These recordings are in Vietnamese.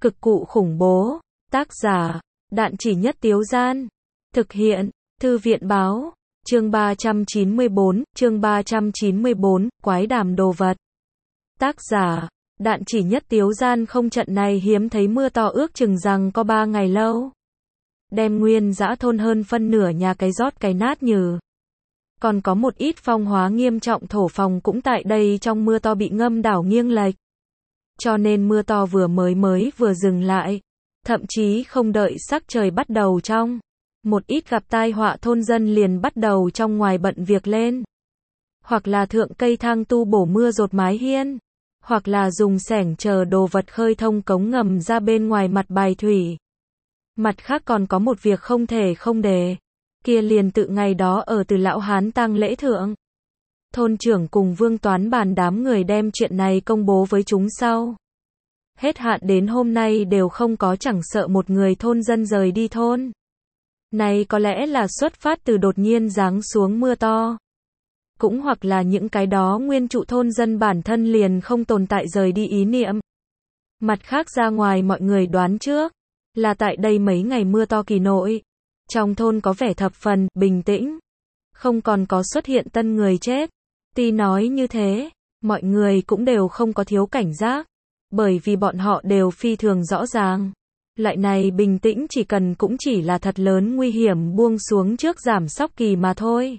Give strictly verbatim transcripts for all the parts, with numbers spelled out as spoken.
Cực cụ khủng bố. Tác giả, Đạn Chỉ Nhất Tiếu Gian. Thực hiện, Thư viện báo. Chương ba trăm chín mươi bốn, chương ba trăm chín mươi bốn, Quái đàm đồ vật. Tác giả, Đạn Chỉ Nhất Tiếu Gian. Không, trận này hiếm thấy mưa to ước chừng rằng có ba ngày lâu. Đem nguyên dã thôn hơn phân nửa nhà cái rót cái nát nhừ. Còn có một ít phong hóa nghiêm trọng thổ phòng cũng tại đây trong mưa to bị ngâm đảo nghiêng lệch. Cho nên mưa to vừa mới mới vừa dừng lại. Thậm chí không đợi sắc trời bắt đầu trong. Một ít gặp tai họa thôn dân liền bắt đầu trong ngoài bận việc lên. Hoặc là thượng cây thang tu bổ mưa dột mái hiên. Hoặc là dùng xẻng chờ đồ vật khơi thông cống ngầm ra bên ngoài mặt bài thủy. Mặt khác còn có một việc không thể không đề. Kia liền tự ngày đó ở Từ Lão Hán tang lễ thượng. Thôn trưởng cùng Vương Toán bàn đám người đem chuyện này công bố với chúng sau. Hết hạn đến hôm nay đều không có chẳng sợ một người thôn dân rời đi thôn. Này có lẽ là xuất phát từ đột nhiên giáng xuống mưa to. Cũng hoặc là những cái đó nguyên trụ thôn dân bản thân liền không tồn tại rời đi ý niệm. Mặt khác ra ngoài mọi người đoán trước, là tại đây mấy ngày mưa to kỳ nội. Trong thôn có vẻ thập phần bình tĩnh. Không còn có xuất hiện tân người chết. Tuy nói như thế, mọi người cũng đều không có thiếu cảnh giác. Bởi vì bọn họ đều phi thường rõ ràng. Loại này bình tĩnh chỉ cần cũng chỉ là thật lớn nguy hiểm buông xuống trước giảm sóc kỳ mà thôi.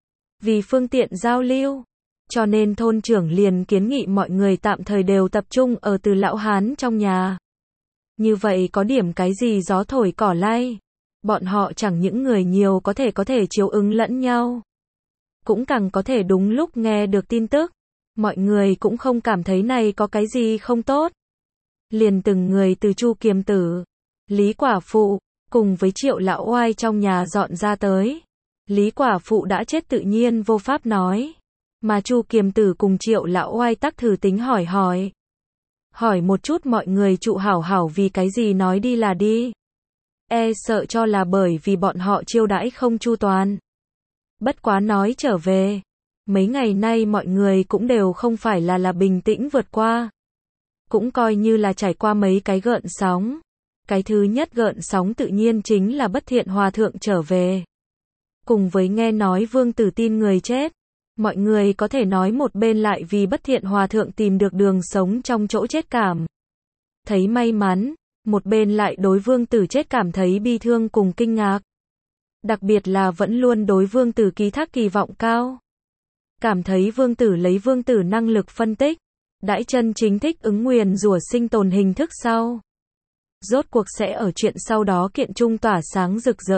Vì phương tiện giao lưu. Cho nên thôn trưởng liền kiến nghị mọi người tạm thời đều tập trung ở Từ Lão Hán trong nhà. Như vậy có điểm cái gì gió thổi cỏ lay. Bọn họ chẳng những người nhiều có thể có thể chiếu ứng lẫn nhau. Cũng càng có thể đúng lúc nghe được tin tức. Mọi người cũng không cảm thấy này có cái gì không tốt. Liền từng người từ Chu Kiềm Tử, Lý Quả Phụ, cùng với Triệu Lão Oai trong nhà dọn ra tới. Lý Quả Phụ đã chết tự nhiên vô pháp nói. Mà Chu Kiềm Tử cùng Triệu Lão Oai tắc thử tính hỏi hỏi. Hỏi một chút mọi người trụ hảo hảo vì cái gì nói đi là đi. E sợ cho là bởi vì bọn họ chiêu đãi không chu toàn. Bất quá nói trở về. Mấy ngày nay mọi người cũng đều không phải là là bình tĩnh vượt qua. Cũng coi như là trải qua mấy cái gợn sóng. Cái thứ nhất gợn sóng tự nhiên chính là Bất Thiện Hòa Thượng trở về. Cùng với nghe nói Vương Tử tin người chết. Mọi người có thể nói một bên lại vì Bất Thiện Hòa Thượng tìm được đường sống trong chỗ chết cảm. Thấy may mắn, một bên lại đối Vương Tử chết cảm thấy bi thương cùng kinh ngạc. Đặc biệt là vẫn luôn đối Vương Tử ký thác kỳ vọng cao. Cảm thấy Vương Tử lấy Vương Tử năng lực phân tích, đãi chân chính thích ứng nguyền rủa sinh tồn hình thức sau. Rốt cuộc sẽ ở chuyện sau đó kiện trung tỏa sáng rực rỡ.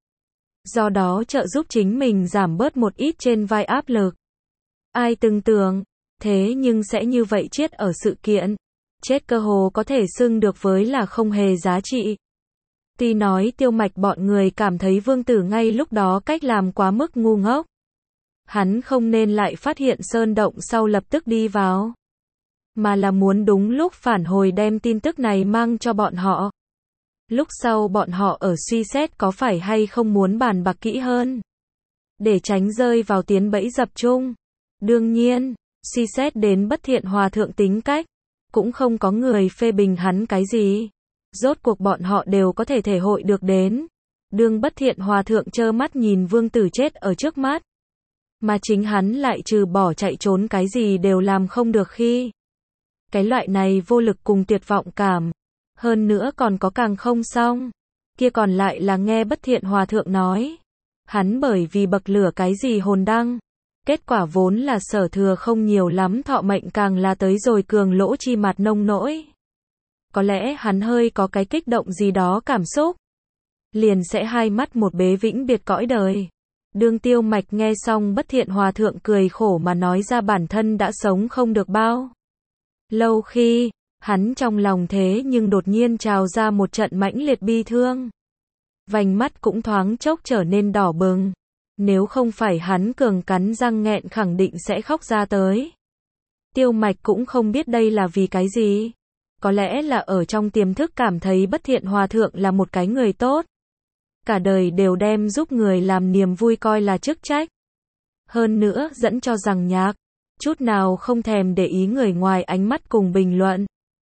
Do đó trợ giúp chính mình giảm bớt một ít trên vai áp lực. Ai từng tưởng, thế nhưng sẽ như vậy chết ở sự kiện. Chết cơ hồ có thể xưng được với là không hề giá trị. Tuy nói Tiêu Mạch bọn người cảm thấy Vương Tử ngay lúc đó cách làm quá mức ngu ngốc. Hắn không nên lại phát hiện sơn động sau lập tức đi vào. Mà là muốn đúng lúc phản hồi đem tin tức này mang cho bọn họ. Lúc sau bọn họ ở suy xét có phải hay không muốn bàn bạc kỹ hơn. Để tránh rơi vào tiến bẫy dập chung. Đương nhiên, suy xét đến Bất Thiện Hòa Thượng tính cách. Cũng không có người phê bình hắn cái gì. Rốt cuộc bọn họ đều có thể thể hội được đến. Đương Bất Thiện Hòa Thượng trơ mắt nhìn Vương Tử chết ở trước mắt. Mà chính hắn lại trừ bỏ chạy trốn cái gì đều làm không được khi. Cái loại này vô lực cùng tuyệt vọng cảm. Hơn nữa còn có càng không xong. Kia còn lại là nghe Bất Thiện Hòa Thượng nói. Hắn bởi vì bậc lửa cái gì hồn đăng. Kết quả vốn là sở thừa không nhiều lắm thọ mệnh càng là tới rồi cường lỗ chi mặt nông nỗi. Có lẽ hắn hơi có cái kích động gì đó cảm xúc. Liền sẽ hai mắt một bế vĩnh biệt cõi đời. Đương Tiêu Mạch nghe xong Bất Thiện Hòa Thượng cười khổ mà nói ra bản thân đã sống không được bao lâu khi, hắn trong lòng thế nhưng đột nhiên trào ra một trận mãnh liệt bi thương. Vành mắt cũng thoáng chốc trở nên đỏ bừng. Nếu không phải hắn cường cắn răng nghẹn khẳng định sẽ khóc ra tới. Tiêu Mạch cũng không biết đây là vì cái gì. Có lẽ là ở trong tiềm thức cảm thấy Bất Thiện Hòa Thượng là một cái người tốt. Cả đời đều đem giúp người làm niềm vui coi là chức trách. Hơn nữa dẫn cho rằng nhạc, chút nào không thèm để ý người ngoài ánh mắt cùng bình luận.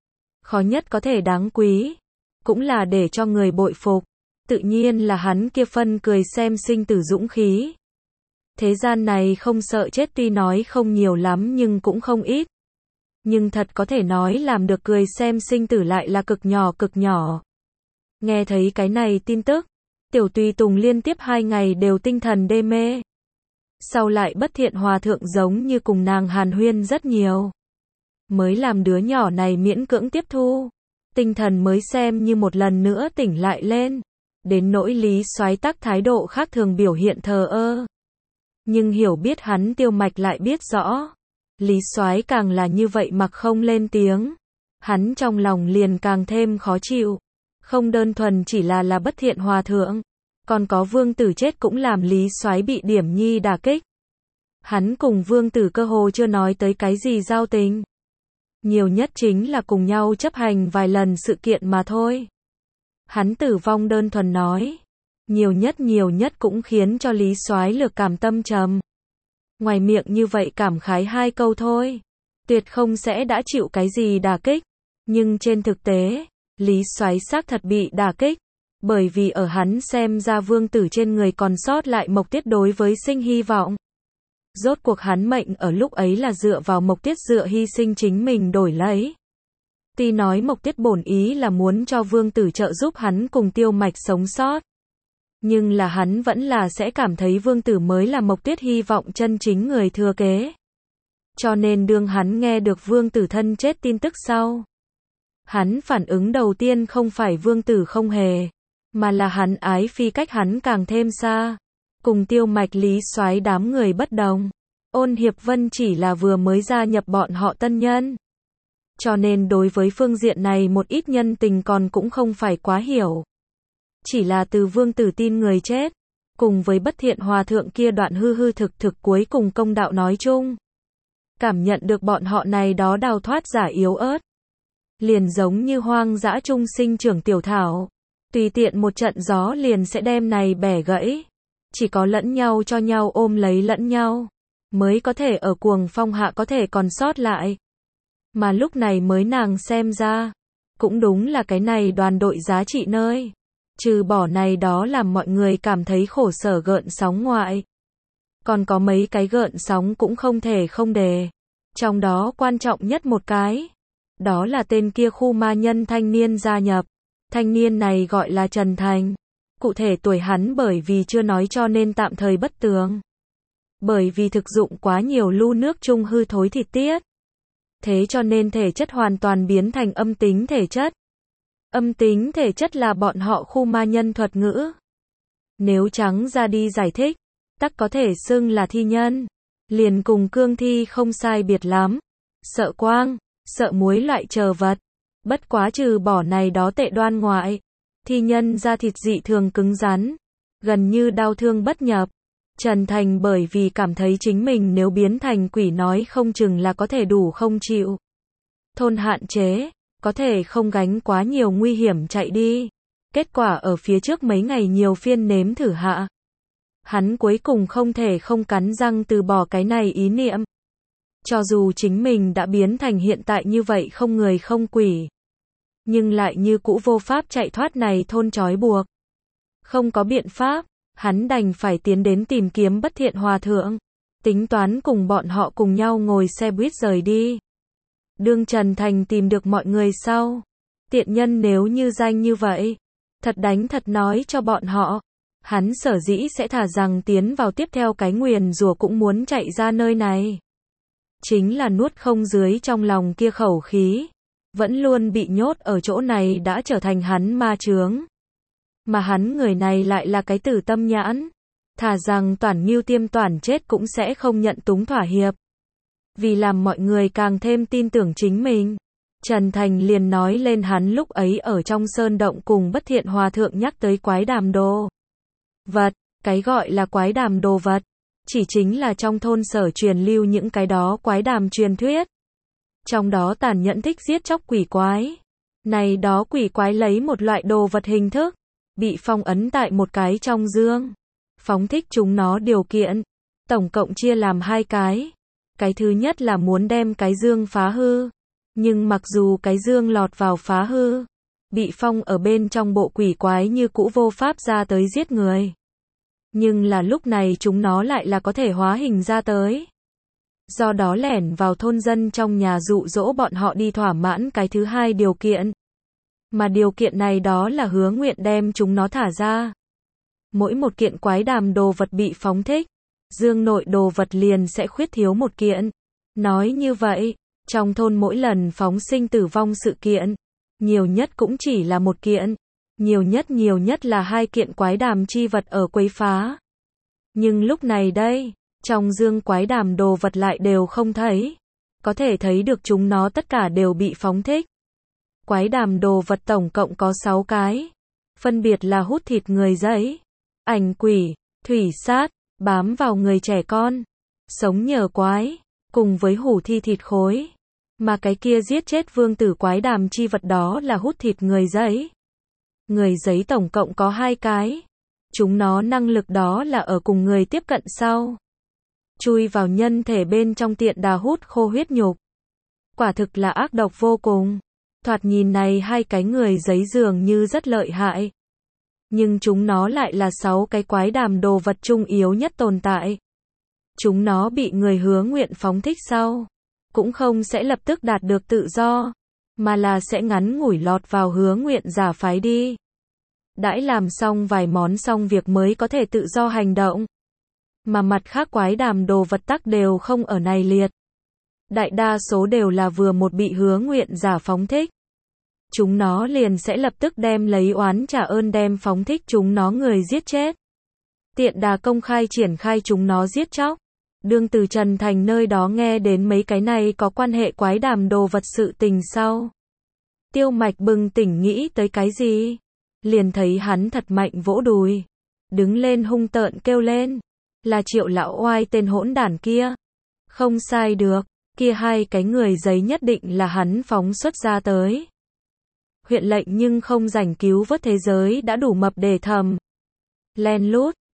khó nhất có thể đáng quý, cũng là để cho người bội phục, tự nhiên là hắn kia phân cười xem sinh tử dũng khí. Thế gian này không sợ chết tuy nói không nhiều lắm nhưng cũng không ít. Nhưng thật có thể nói làm được cười xem sinh tử lại là cực nhỏ cực nhỏ. Nghe thấy cái này tin tức, Tiểu Tùy Tùng liên tiếp hai ngày đều tinh thần đê mê. Sau lại Bất Thiện Hòa Thượng giống như cùng nàng hàn huyên rất nhiều. Mới làm đứa nhỏ này miễn cưỡng tiếp thu. Tinh thần mới xem như một lần nữa tỉnh lại lên. Đến nỗi Lý Soái Tắc thái độ khác thường biểu hiện thờ ơ. Nhưng hiểu biết hắn Tiêu Mạch lại biết rõ. Lý Soái càng là như vậy mặc không lên tiếng. Hắn trong lòng liền càng thêm khó chịu. Không đơn thuần chỉ là là Bất Thiện Hòa Thượng. Còn có Vương Tử chết cũng làm Lý Soái bị điểm nhi đả kích. Hắn cùng Vương Tử cơ hồ chưa nói tới cái gì giao tình. Nhiều nhất chính là cùng nhau chấp hành vài lần sự kiện mà thôi. Hắn tử vong đơn thuần nói. Nhiều nhất nhiều nhất cũng khiến cho Lý Soái lược cảm tâm trầm. Ngoài miệng như vậy cảm khái hai câu thôi. Tuyệt không sẽ đã chịu cái gì đả kích. Nhưng trên thực tế, Lý Soái xác thật bị đả kích. Bởi vì ở hắn xem ra Vương Tử trên người còn sót lại Mộc Tiết đối với sinh hy vọng. Rốt cuộc hắn mệnh ở lúc ấy là dựa vào Mộc Tiết dựa hy sinh chính mình đổi lấy. Tuy nói Mộc Tiết bổn ý là muốn cho Vương Tử trợ giúp hắn cùng Tiêu Mạch sống sót. Nhưng là hắn vẫn là sẽ cảm thấy Vương Tử mới là Mộc Tiết hy vọng chân chính người thừa kế. Cho nên đương hắn nghe được Vương Tử thân chết tin tức sau. Hắn phản ứng đầu tiên không phải Vương Tử không hề. Mà là hắn ái phi cách hắn càng thêm xa. Cùng Tiêu Mạch Lý Soái đám người bất đồng. Ôn Hiệp Vân chỉ là vừa mới gia nhập bọn họ tân nhân. Cho nên đối với phương diện này một ít nhân tình còn cũng không phải quá hiểu. Chỉ là từ Vương Tử tin người chết. Cùng với Bất Thiện Hòa Thượng kia đoạn hư hư thực thực cuối cùng công đạo nói chung. Cảm nhận được bọn họ này đó đào thoát giả yếu ớt. Liền giống như hoang dã trung sinh trưởng tiểu thảo. Tùy tiện một trận gió liền sẽ đem này bẻ gãy. Chỉ có lẫn nhau cho nhau ôm lấy lẫn nhau. Mới có thể ở cuồng phong hạ có thể còn sót lại. Mà lúc này mới nàng xem ra. Cũng đúng là cái này đoàn đội giá trị nơi. Trừ bỏ này đó làm mọi người cảm thấy khổ sở gợn sóng ngoại. Còn có mấy cái gợn sóng cũng không thể không đề. Trong đó quan trọng nhất một cái. Đó là tên kia khu ma nhân thanh niên gia nhập. Thanh niên này gọi là Trần Thành. Cụ thể tuổi hắn bởi vì chưa nói cho nên tạm thời bất tường. Bởi vì thực dụng quá nhiều lu nước trung hư thối thịt tiết. Thế cho nên thể chất hoàn toàn biến thành âm tính thể chất. Âm tính thể chất là bọn họ khu ma nhân thuật ngữ. Nếu trắng ra đi giải thích, tắc có thể xưng là thi nhân. Liền cùng cương thi không sai biệt lắm. Sợ quang, sợ muối loại chờ vật. Bất quá trừ bỏ này đó tệ đoan ngoại. Thi nhân da thịt dị thường cứng rắn. Gần như đau thương bất nhập. Trần Thành bởi vì cảm thấy chính mình nếu biến thành quỷ nói không chừng là có thể đủ không chịu. Thôn hạn chế. Có thể không gánh quá nhiều nguy hiểm chạy đi. Kết quả ở phía trước mấy ngày nhiều phiên nếm thử hạ. Hắn cuối cùng không thể không cắn răng từ bỏ cái này ý niệm. Cho dù chính mình đã biến thành hiện tại như vậy không người không quỷ. Nhưng lại như cũ vô pháp chạy thoát này thôn trói buộc. Không có biện pháp, hắn đành phải tiến đến tìm kiếm Bất Thiện Hòa Thượng. Tính toán cùng bọn họ cùng nhau ngồi xe buýt rời đi. Đương Trần Thành tìm được mọi người sau. Tiện nhân nếu như danh như vậy. Thật đánh thật nói cho bọn họ. Hắn sở dĩ sẽ thả rằng tiến vào tiếp theo cái nguyền rủa cũng muốn chạy ra nơi này. Chính là nuốt không dưới trong lòng kia khẩu khí. Vẫn luôn bị nhốt ở chỗ này đã trở thành hắn ma chướng. Mà hắn người này lại là cái tử tâm nhãn. Thả rằng toàn mưu tiêm toàn chết cũng sẽ không nhận túng thỏa hiệp. Vì làm mọi người càng thêm tin tưởng chính mình. Trần Thành liền nói lên hắn lúc ấy ở trong sơn động cùng Bất Thiện Hòa Thượng nhắc tới quái đàm đồ vật. Cái gọi là quái đàm đồ vật. Chỉ chính là trong thôn sở truyền lưu những cái đó quái đàm truyền thuyết. Trong đó tàn nhẫn thích giết chóc quỷ quái. Này đó quỷ quái lấy một loại đồ vật hình thức. Bị phong ấn tại một cái trong dương. Phóng thích chúng nó điều kiện. Tổng cộng chia làm hai cái. Cái thứ nhất là muốn đem cái dương phá hư. Nhưng mặc dù cái dương lọt vào phá hư, bị phong ở bên trong bộ quỷ quái như cũ vô pháp ra tới giết người. Nhưng là lúc này chúng nó lại là có thể hóa hình ra tới. Do đó lẻn vào thôn dân trong nhà dụ dỗ bọn họ đi thỏa mãn cái thứ hai điều kiện. Mà điều kiện này đó là hứa nguyện đem chúng nó thả ra. Mỗi một kiện quái đàm đồ vật bị phóng thích, dương nội đồ vật liền sẽ khuyết thiếu một kiện. Nói như vậy, trong thôn mỗi lần phóng sinh tử vong sự kiện, nhiều nhất cũng chỉ là một kiện, nhiều nhất nhiều nhất là hai kiện quái đàm chi vật ở quấy phá. Nhưng lúc này đây, trong dương quái đàm đồ vật lại đều không thấy. Có thể thấy được chúng nó tất cả đều bị phóng thích. Quái đàm đồ vật tổng cộng có sáu cái. Phân biệt là hút thịt người giấy, ảnh quỷ, thủy sát, bám vào người trẻ con, sống nhờ quái, cùng với hủ thi thịt khối. Mà cái kia giết chết vương tử quái đàm chi vật đó là hút thịt người giấy. Người giấy tổng cộng có hai cái. Chúng nó năng lực đó là ở cùng người tiếp cận sau, chui vào nhân thể bên trong tiện đà hút khô huyết nhục. Quả thực là ác độc vô cùng. Thoạt nhìn này hai cái người giấy dường như rất lợi hại. Nhưng chúng nó lại là sáu cái quái đàm đồ vật trung yếu nhất tồn tại. Chúng nó bị người hứa nguyện phóng thích sau, cũng không sẽ lập tức đạt được tự do, mà là sẽ ngắn ngủi lọt vào hứa nguyện giả phái đi. Đãi làm xong vài món xong việc mới có thể tự do hành động. Mà mặt khác quái đàm đồ vật tắc đều không ở này liệt. Đại đa số đều là vừa một bị hứa nguyện giả phóng thích. Chúng nó liền sẽ lập tức đem lấy oán trả ơn đem phóng thích chúng nó người giết chết. Tiện đà công khai triển khai chúng nó giết chóc. Đương từ Trần Thành nơi đó nghe đến mấy cái này có quan hệ quái đàm đồ vật sự tình sau. Tiêu Mạch bừng tỉnh nghĩ tới cái gì? Liền thấy hắn thật mạnh vỗ đùi. Đứng lên hung tợn kêu lên. Là Triệu lão oai tên hỗn đản kia. Không sai được, kia hai cái người giấy nhất định là hắn phóng xuất ra tới. Huyện lệnh nhưng không rảnh cứu vớt thế giới đã đủ mập để thầm. Len lút,